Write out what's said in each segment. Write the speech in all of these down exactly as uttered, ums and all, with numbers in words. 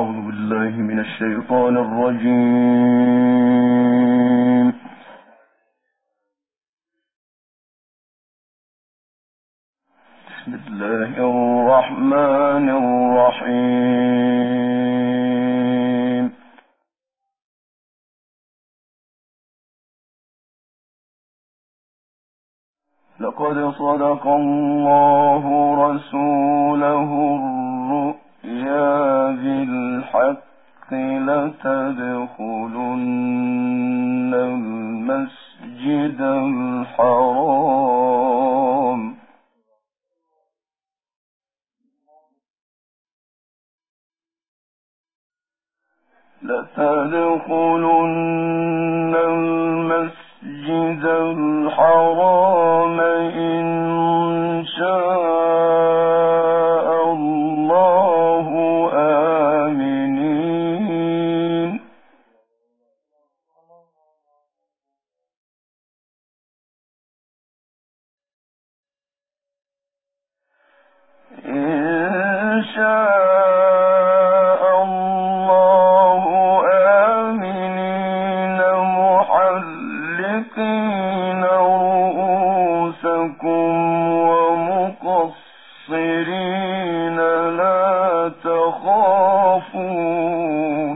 أعوذ بالله من الشيطان الرجيم. بسم الله الرحمن الرحيم. لقد صدق الله رسوله الرؤيا بالحق لتدخلن المسجد الحرام لتدخلن المسجد الحرام إن شاء الله آمنين إن شاء الله آمنين محلقين رؤوسكم ومقصرين لا تخافون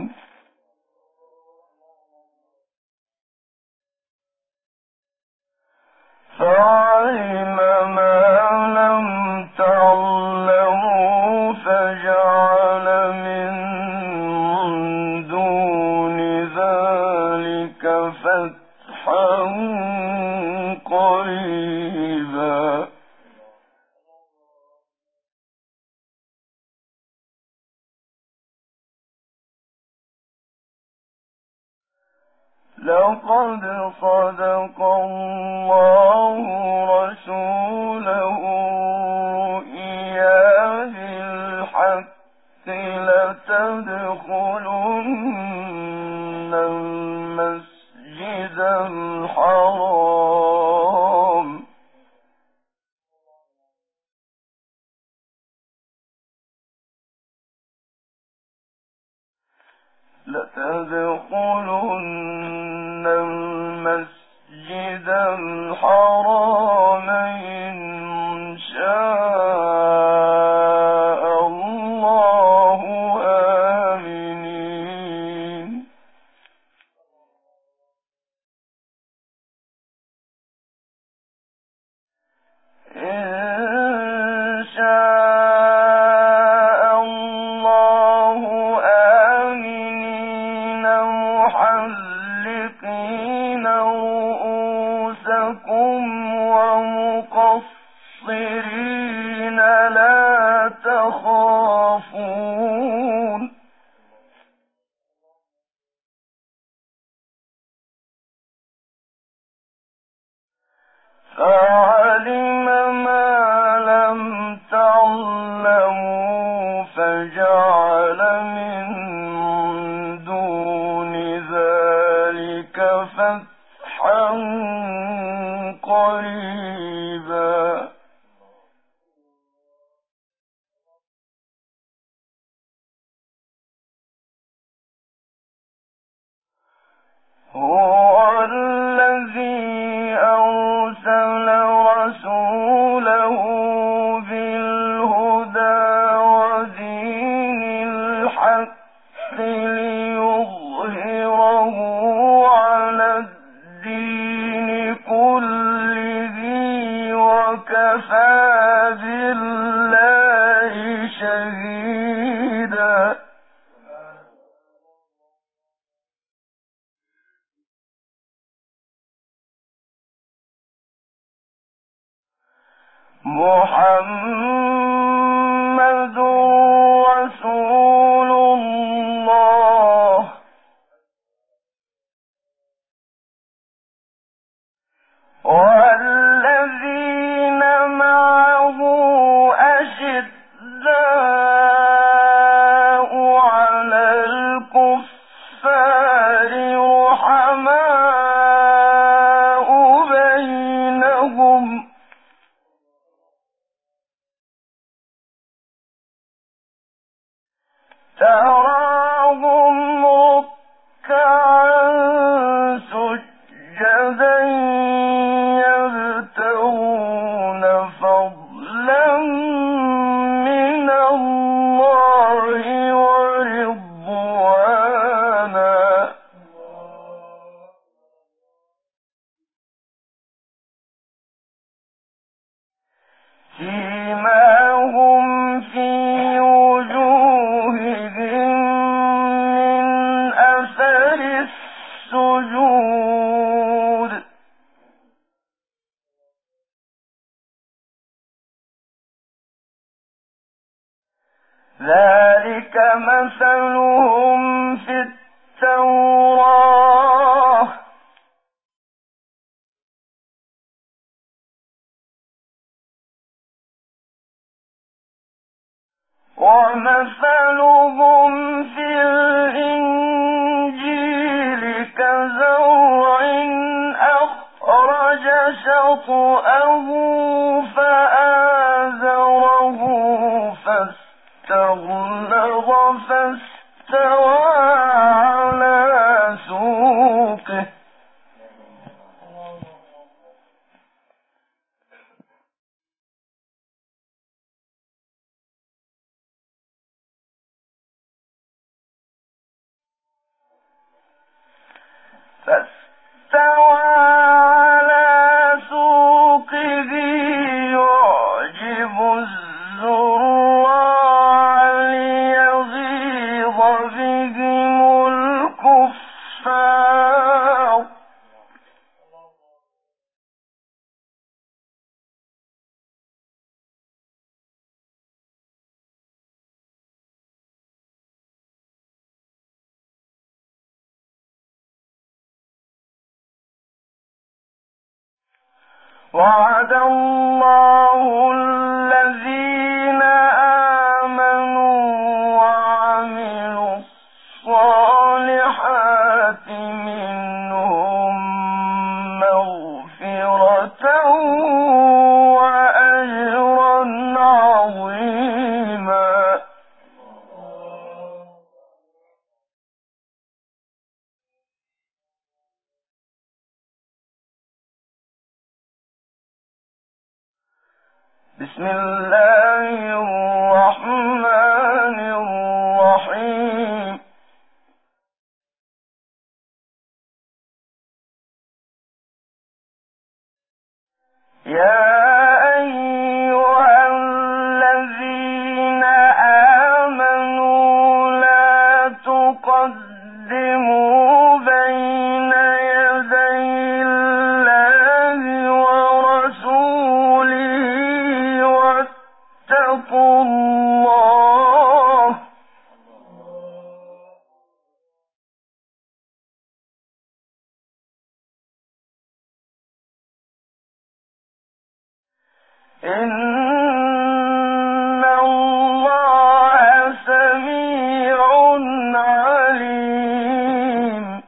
فعلم ما لم تعلموا فجعل من دون ذلك فتحا قريبا لقد صدق الله رسوله الرؤيا بالحق لتدخلن المسجد الحرام لتدخلن المسجد الحرام إن شاء الله آمنين إن شاء الله آمنين محلقين رؤوسكم ومقصرين لا تخافون فعلم ما لم تعلموا فجعل من دون ذلك فتحا قريبا هو الذي أرسل رسوله بالهدى ودين الحق ليظهره على الدين كله وكفى بالله شهيدا محمد رسول الله والذين معه أشداء على الكفار رحماء بينهم ومثلهم في التوراة ومثلهم في الإنجيل كزرع أخرج شطأه فآزره فاستغلظ فاستوى على سوقه فاستوى على سوقه يعجب الزراع ليغيظ بهم الكفار وعد الله الذين آمنوا وعملوا الصالحات منهم مغفرة وأجرا عظيما. بسم الله الرحمن الرحيم. يا أيها الذين آمنوا لا تقدموا بين يدي الله ورسوله واتقوا الله إن الله سميع عليم.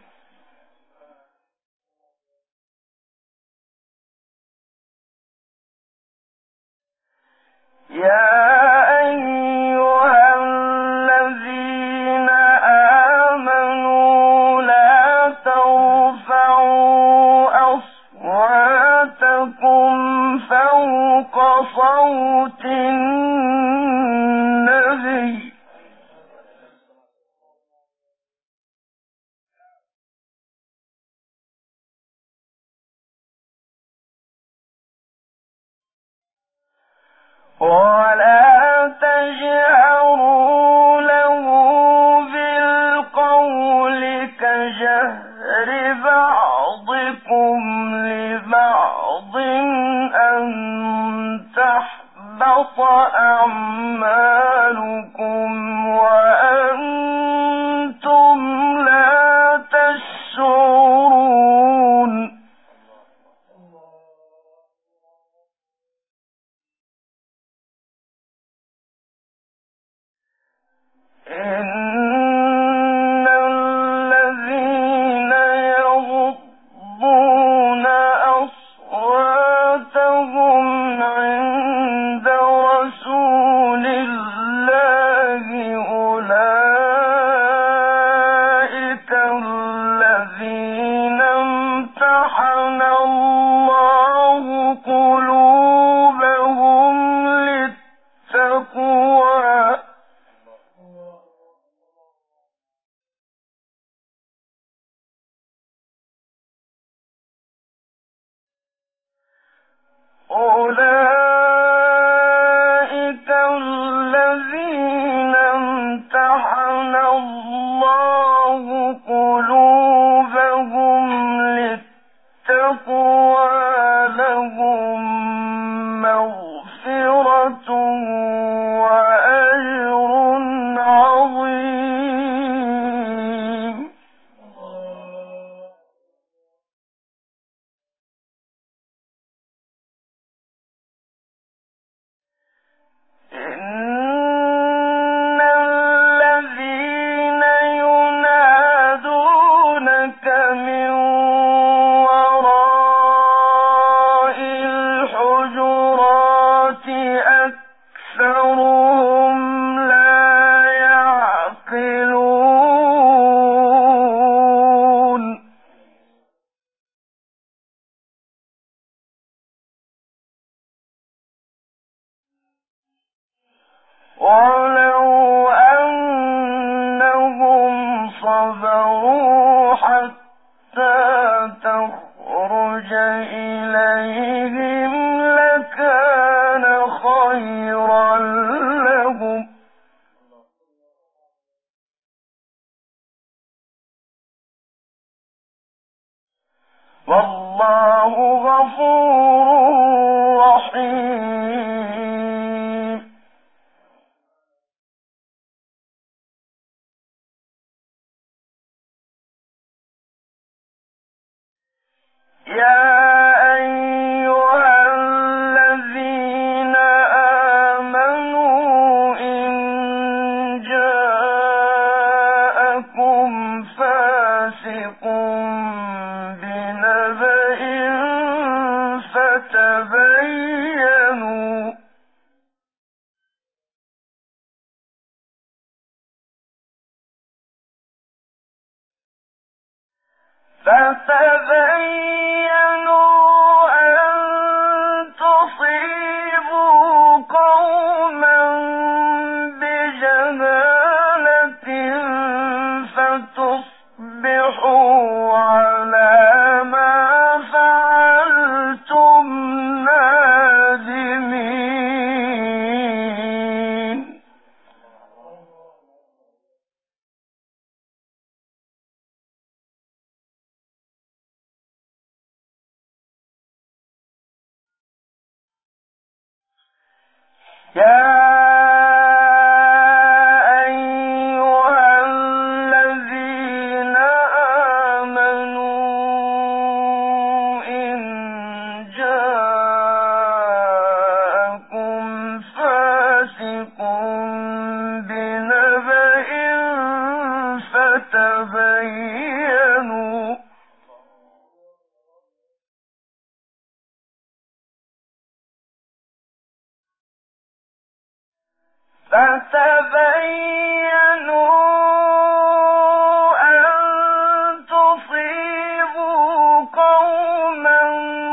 يا أيها الذين آمنوا لا ترفعوا أصواتكم فوق صوت النبي ولا تجهروا له بالقول كجهر بعضكم لبعض أن تحبط أعمالكم وأنتم لا تشعرون. إن الذين يغضون أصواتهم عند رسول الله أولئك الذين امتحن الله قلوبهم للتقوى أولئك الذين امتحن الله قلوبهم للتقوى لهم مغفرة وأجر عظيم. صبروا حتى تخرج إليهم لكان خيرا لهم والله غفور رحيم. يا أيها الذين آمنوا إن جاءكم فاسق بنبأ فتبينوا فتبينوا أن تصيبوا قوما بجهالة فتصبحوا على ما فعلتم نادمين. يا أيها الذين آمنوا إن جاءكم فاسق بنبأ فتبينوا فتبينوا أن تصيبوا قوما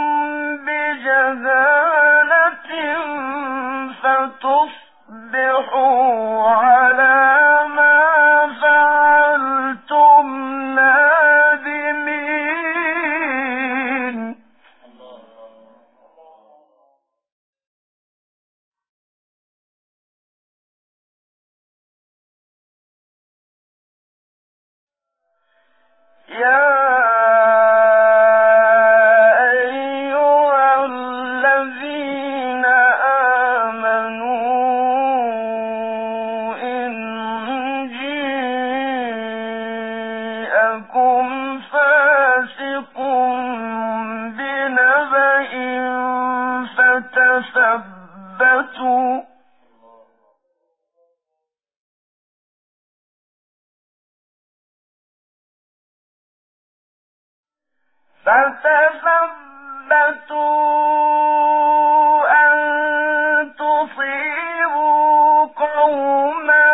بجهالة فتصبحوا على ما فعلتم نادمين. يا أيها الذين آمنوا إن جاءكم فاسق بنبأ فتثبتوا فتثبتوا أن تصيبوا قوما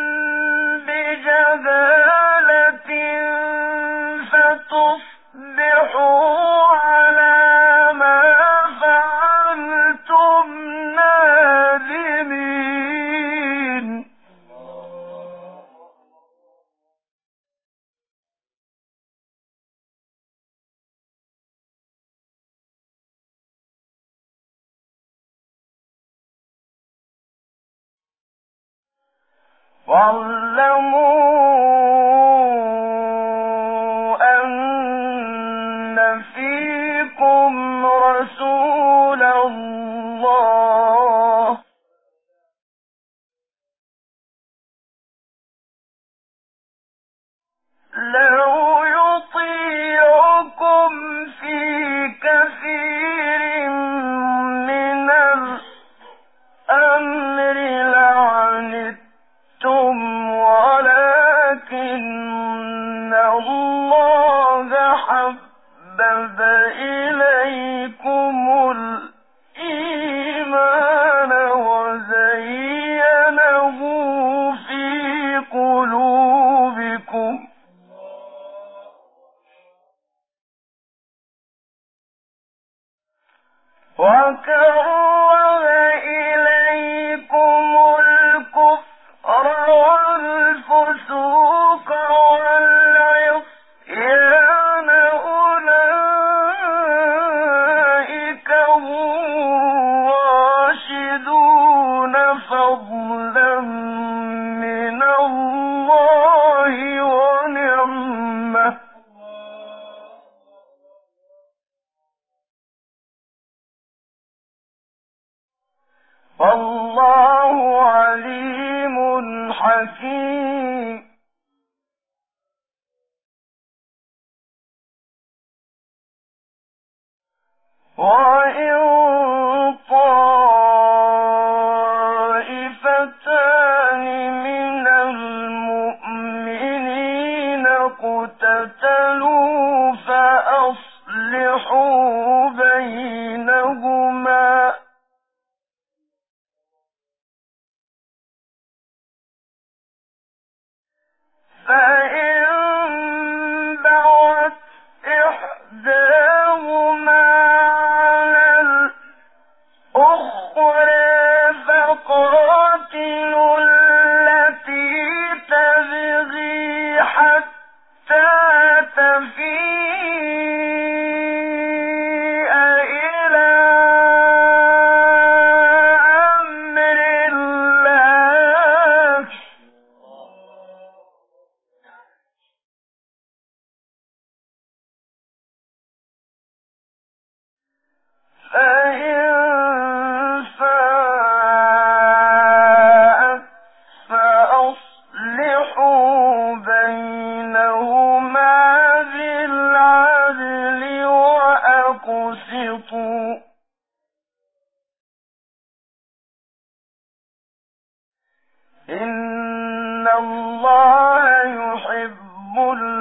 بجهالة فتصبحوا على ما فعلتم نادمين. واعلموا أن فيكم رسول الله لو يطيعكم في كثير من الأمر لعنتم ولكن الله حبب إليكم الإيمان وزينه في قلوبكم وكره إليكم الكفر والفسوق والعصيان وإن طائفتان من المؤمنين اقتتلوا فأصلحوا بينهما فإن بغت إحداهما على الأخرى فقاتلوا التي تبغي حتى تفيء إلى أمر الله فإن فاءت فأصلحوا بينهما بالعدل وأقسطوا إن الله يحب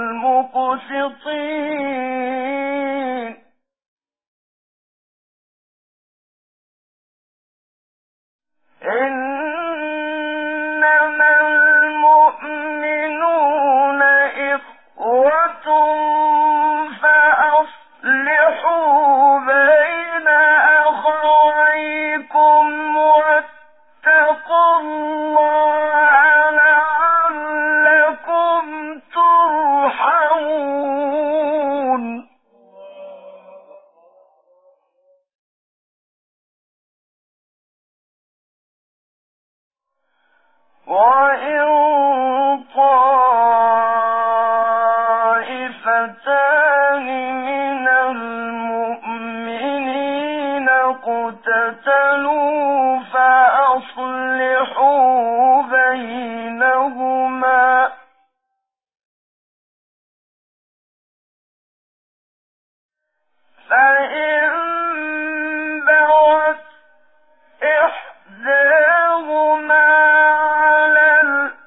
المقسطين إنما المؤمنون إخوة فأصلحوا بين أخويكم واتقوا الله لعلكم ترحمون وإن طائفتان من المؤمنين اقتتلوا فأصلحوا بينهما فإن بغت إحداهما على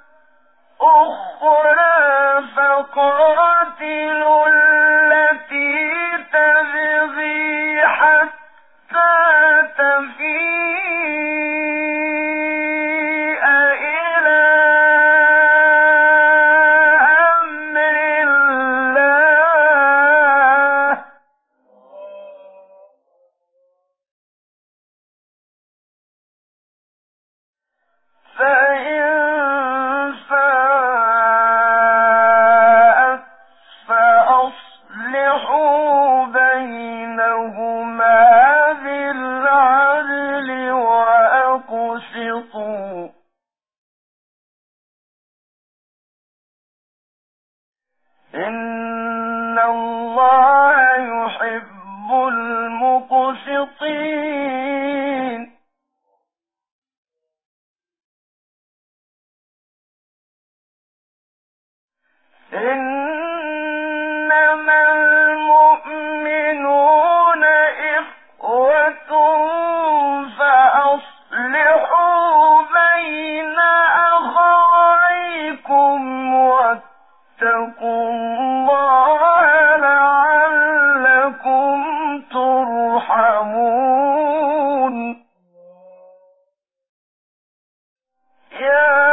الأخرى فقاتلوا التي تبغي حتى تفيء إلى أمر الله فإن فاءت فأصلحوا بينهما بالعدل وأقسطوا إن الله يحب المقسطين إنما المؤمنون إخوة فأصلحوا بين أخويكم واتقوا الله لعلكم ترحمون يا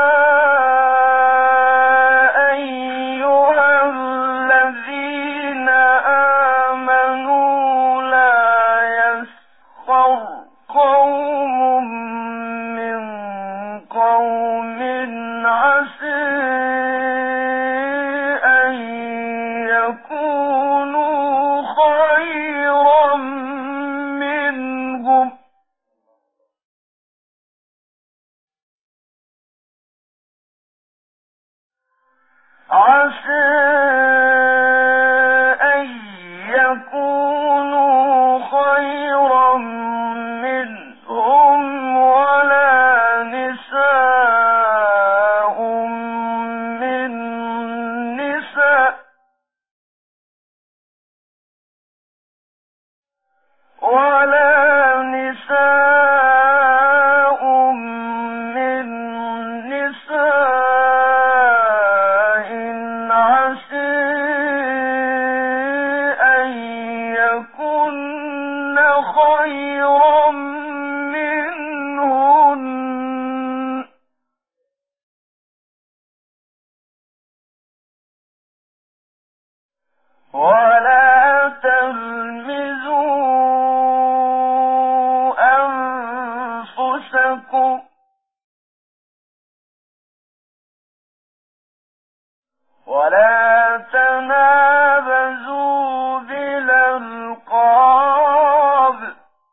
قوم من قوم عسى أن يكونوا خيرا منهم عسى أن يكونوا خيرا منهم ولا نساء من نساء ولا تلمزوا أنفسكم ولا تنابزوا بالألقاب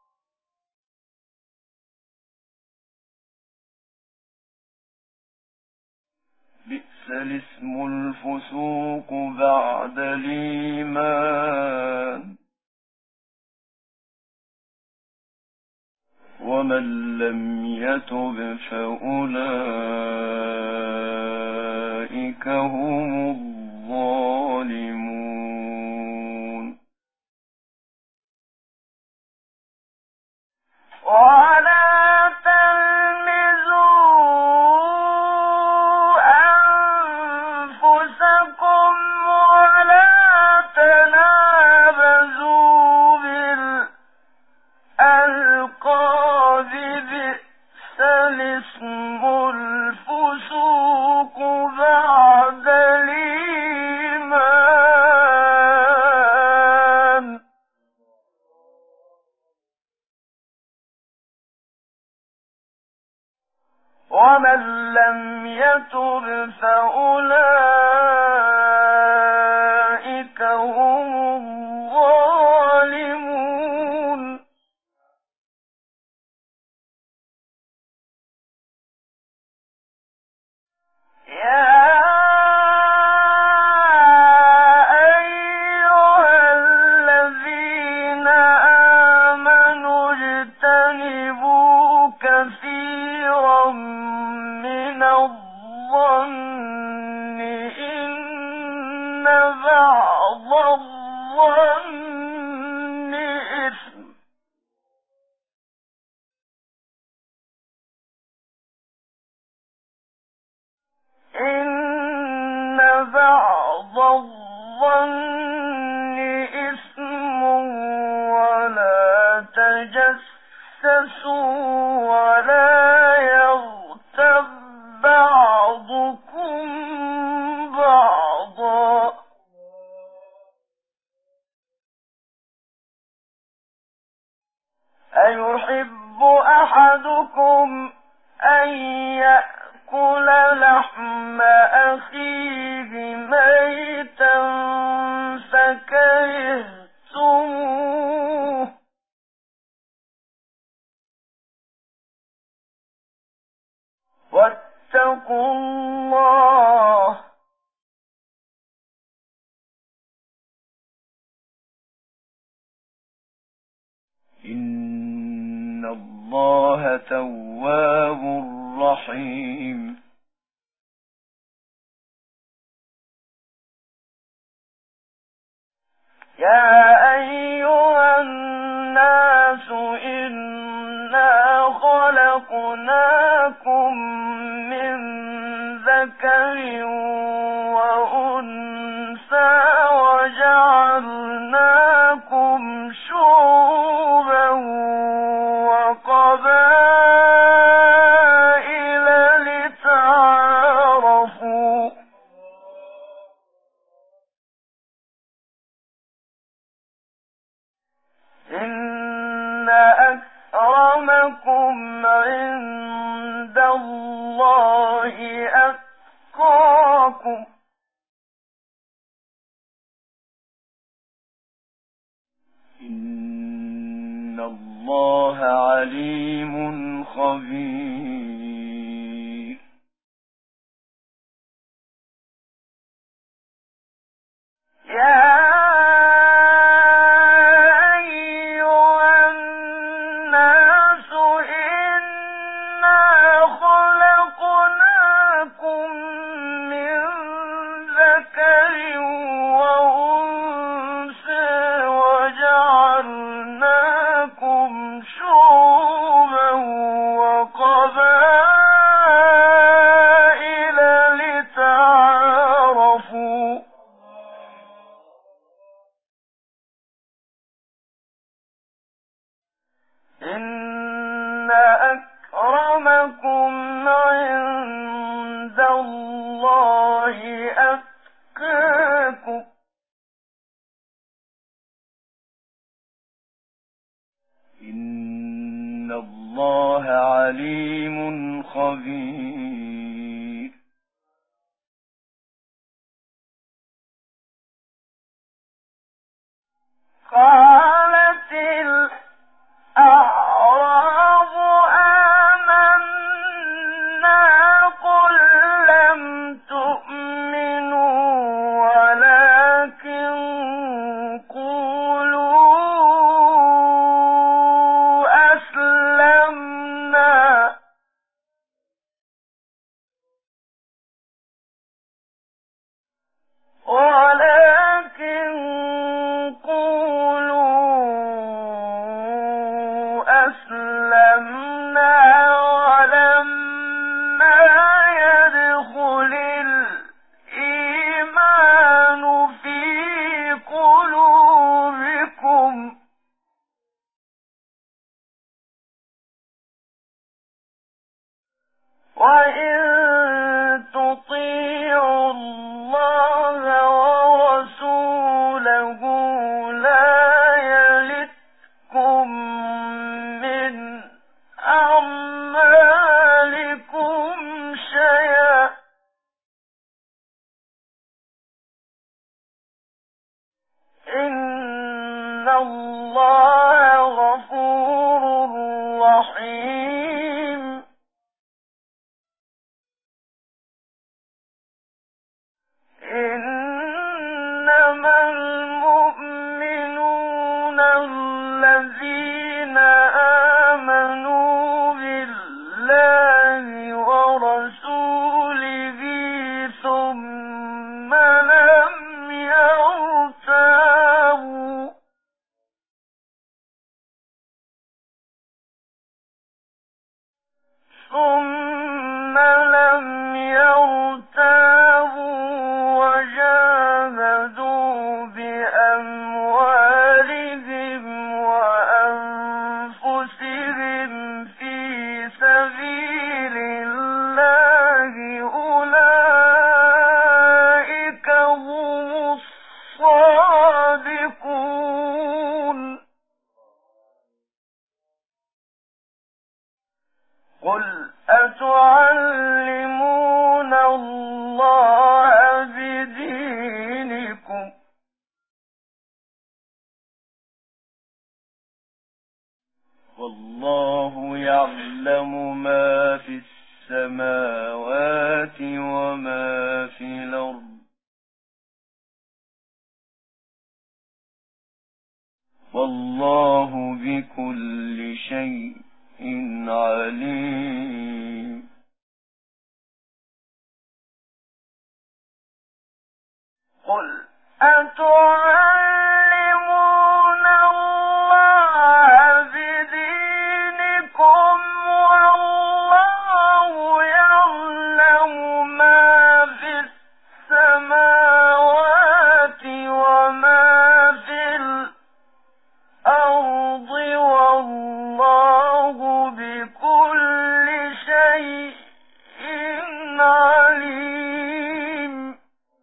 بئس الاسم الفسوق بعد الإيمان ومن لم يتب فأولئك هم الظالمون ولا تلمزوا أنفسكم ولا تنابزوا بالألقاب بئس الاسم الفسوق بعد الإيمان ومن لم يتب فأولئك هم الظالمون يا أيها الذين آمنوا اجتنبوا كثيرا من الظن إن بعض الظن إثم إن بعض الظن إثم ولا تجسسوا ولا يغتب بعضكم بعضا أيحب أحدكم أن يأكل لحم أخيه ميتا فكرهتموه واتقوا الله إن الله تواب رحيم يا أيها الناس إنا خلقناكم من ذكر وأنثى وجعلناكم شعوبا وقبائل لتعارفوا إن أكرمكم عند الله أتقاكم إن الله عليم خبير يا إن أكرمكم عند الله أتقاكم عليم خبير. قالت الأعراب آمنا قل لم تؤمنوا ولكن قولوا أسلمنا ولكن قولوا أسلمنا ولما يدخل الإيمان في قلوبكم وإن تطيعوا الله ورسوله لا يلتكم من أعمالكم شيئا إن الله غفور رحيم. إنما المؤمنون الذين آمنوا بالله ورسوله ثم لم يرتابوا ثم لم يرتابوا وجاهدوا بأموالهم وأنفسهم في سبيل الله أولئك هم الصادقون. قل أتعلمون الله بدينكم والله يعلم ما في السماوات وما في الأرض والله بكل شيء عليم. قل أتعلمون الله بدينكم والله يعلم ما في السماوات وما في الأرض والله بكل شيء عليم.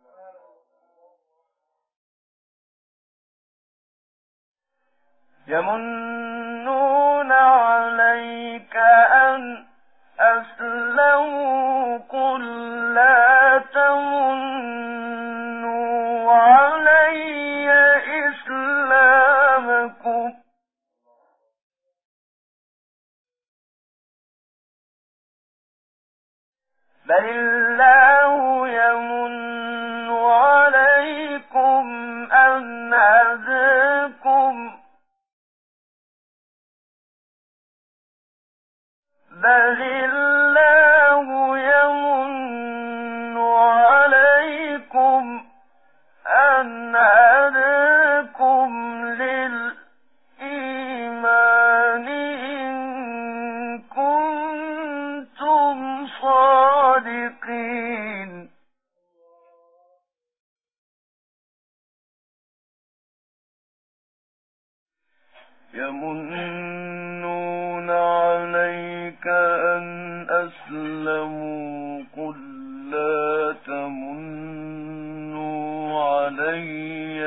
يمنون عليك أن أسلموا قل لا تمنوا علي إسلامكم بل الله يمن عليكم أن هداكم بل الله يمن عليكم أن هداكم للإيمان إن كنتم صادقين. يمنون عليك أن أسلموا قل لا تمنوا علي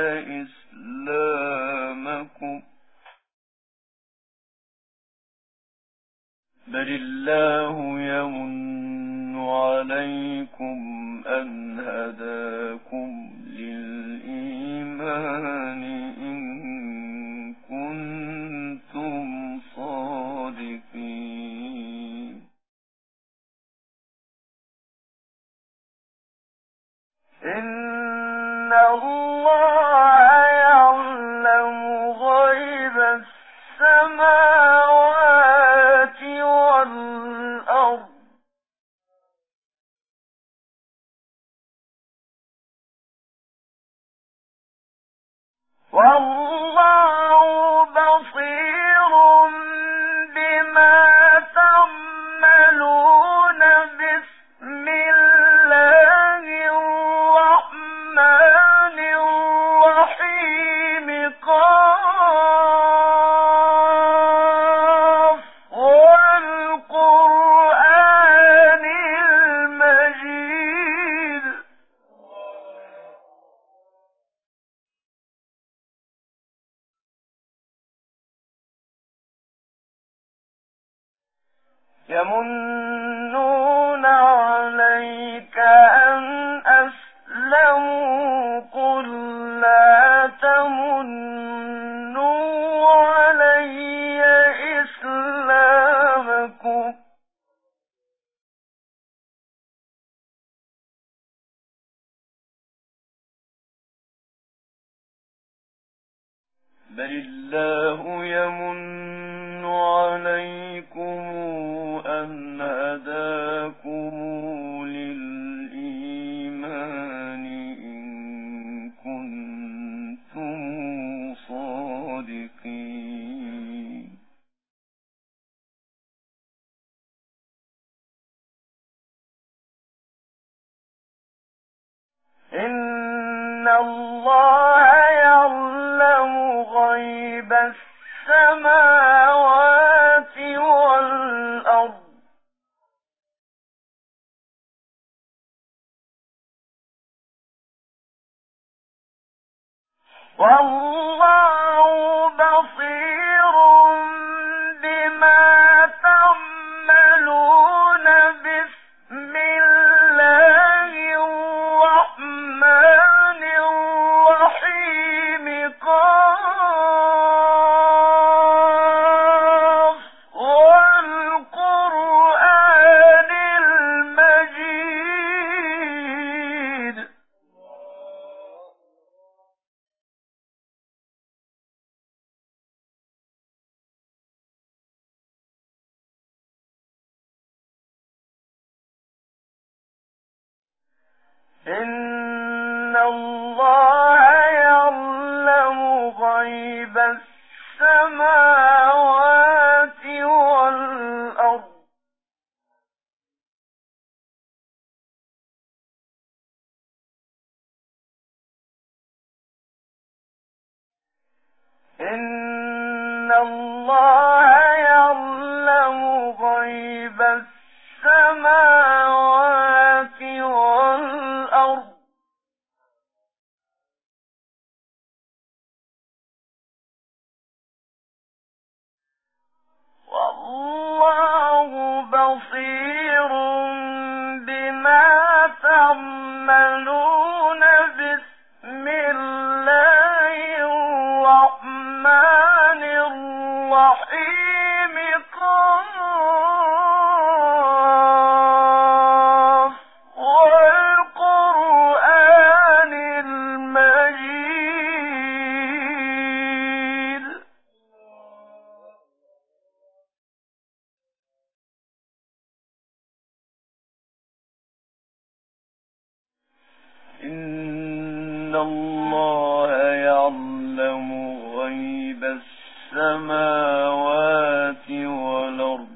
إسلامكم بل الله يمن عليكم أن هداكم للإيمان إن كنتم صادقين. إن الله يعلم غيب السماوات والأرض والله بصير بما تعملون. بسم الله الرحمن الرحيم. قاف والقرآن المجيد. يمنون عليك أن أسلموا. قل لا تمنوا علي إسلامكم بل الله يمن عليكم أن هداكم للإيمان إن كنتم صادقين. إن الله يعلم غيب السماوات والأرض والله بصير بما تعملون. بسم الله الرحمن الرحيم. قاف والقرآن المجيد. إن الله يعلم غيب السماوات والأرض إن الله يعلم غيب السماوات والأرض والله بصير بما تعملون. بسم الله الرحمن الرحيم. قاف والقرآن المجيد. إن الله يعلم غيب السماوات والأرض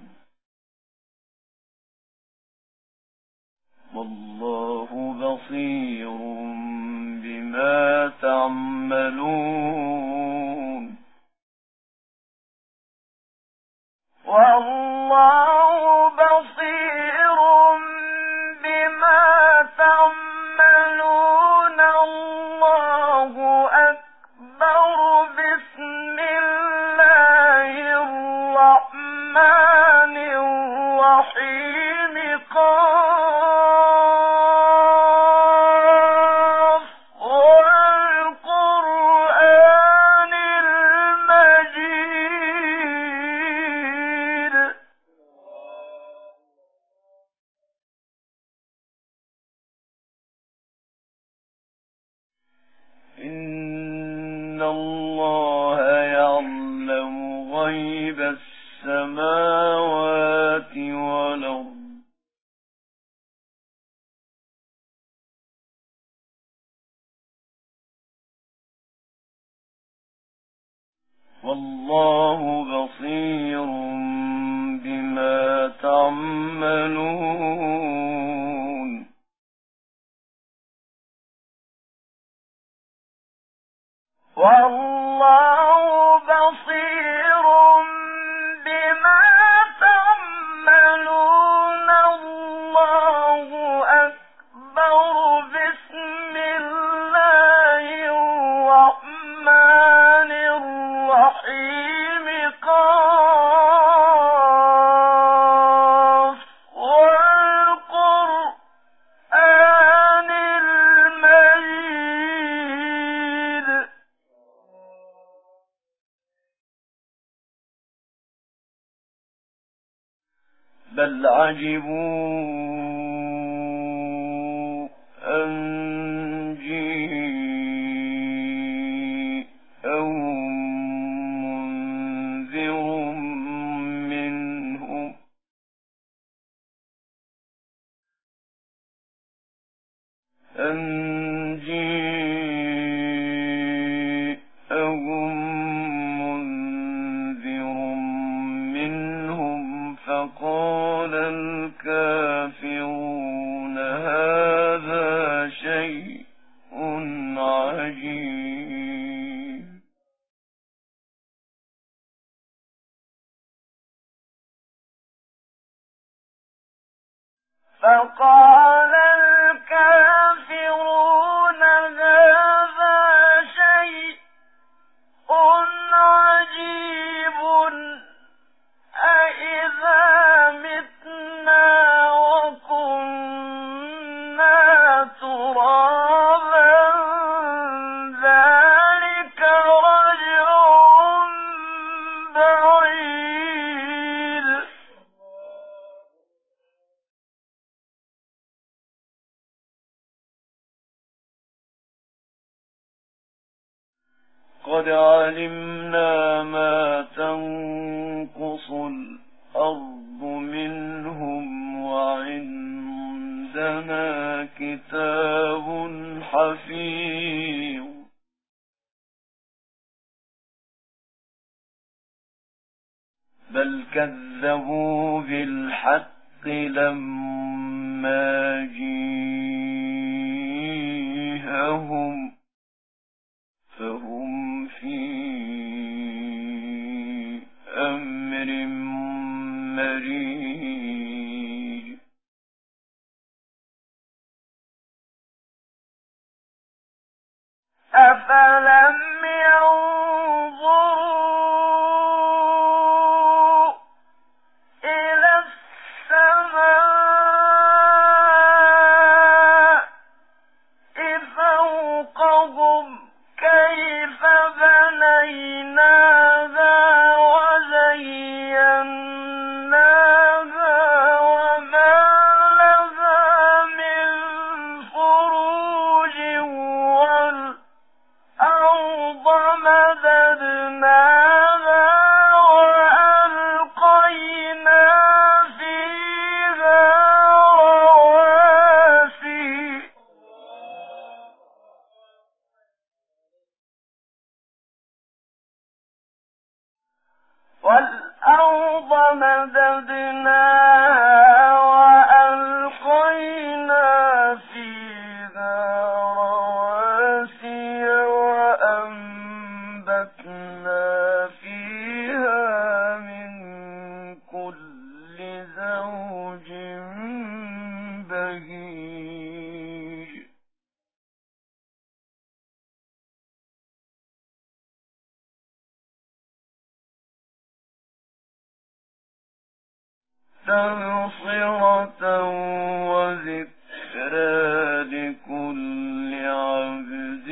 والله بصير بما تعملون. والله بصير بما تعملون. الله أكبر. بسم الله الرحمن الرحيم. إن الله يعلم غيب السماوات والأرض والله بصير بما تعملون والله بصير بما تعملون الله أكبر بسم الله الرحمن الرحيم قاف والقرآن المجيد بل عجبوا أن جاءهم منذر منهم أن جاءهم منذر منهم فقال الكافرون هذا شيء عجيب فقال الكافرون هذا شيء عجيب أإذا متنا وكنا ترابا ذلك رجع بعيد قد علمنا ما تنقص الأرض منهم وعندنا كتاب حفيظ بل كذبوا بالحق لما جيءهم فهم في أمر مريج أفلم ينظروا إلى السماء فوقهم كيف بنيناها وزيناها وما لها من فروج والأرض مددناها وألقينا فيها رواسي والأرض مددناها وألقينا فيها رواسي وأنبتنا فيها من كل زوج بهيج تبصرة وذكرى لكل عبد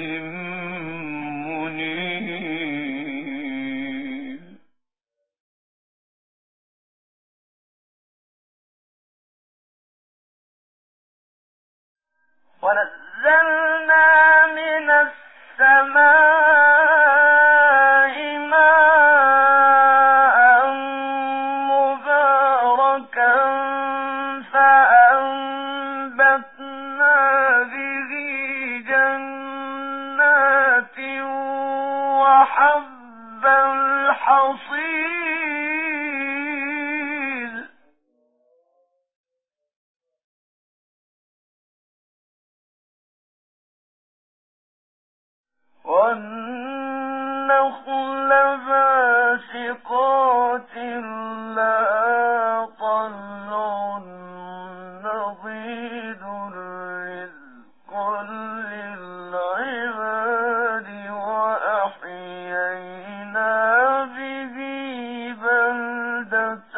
منيب ونزلنا من السماء والنخل باسقات لها طلع نضيد رزقا للعباد وأحيينا به بلدة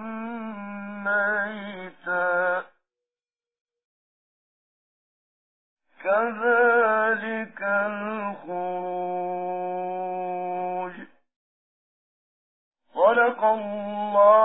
ميتا كذلك الخروج. صدق الله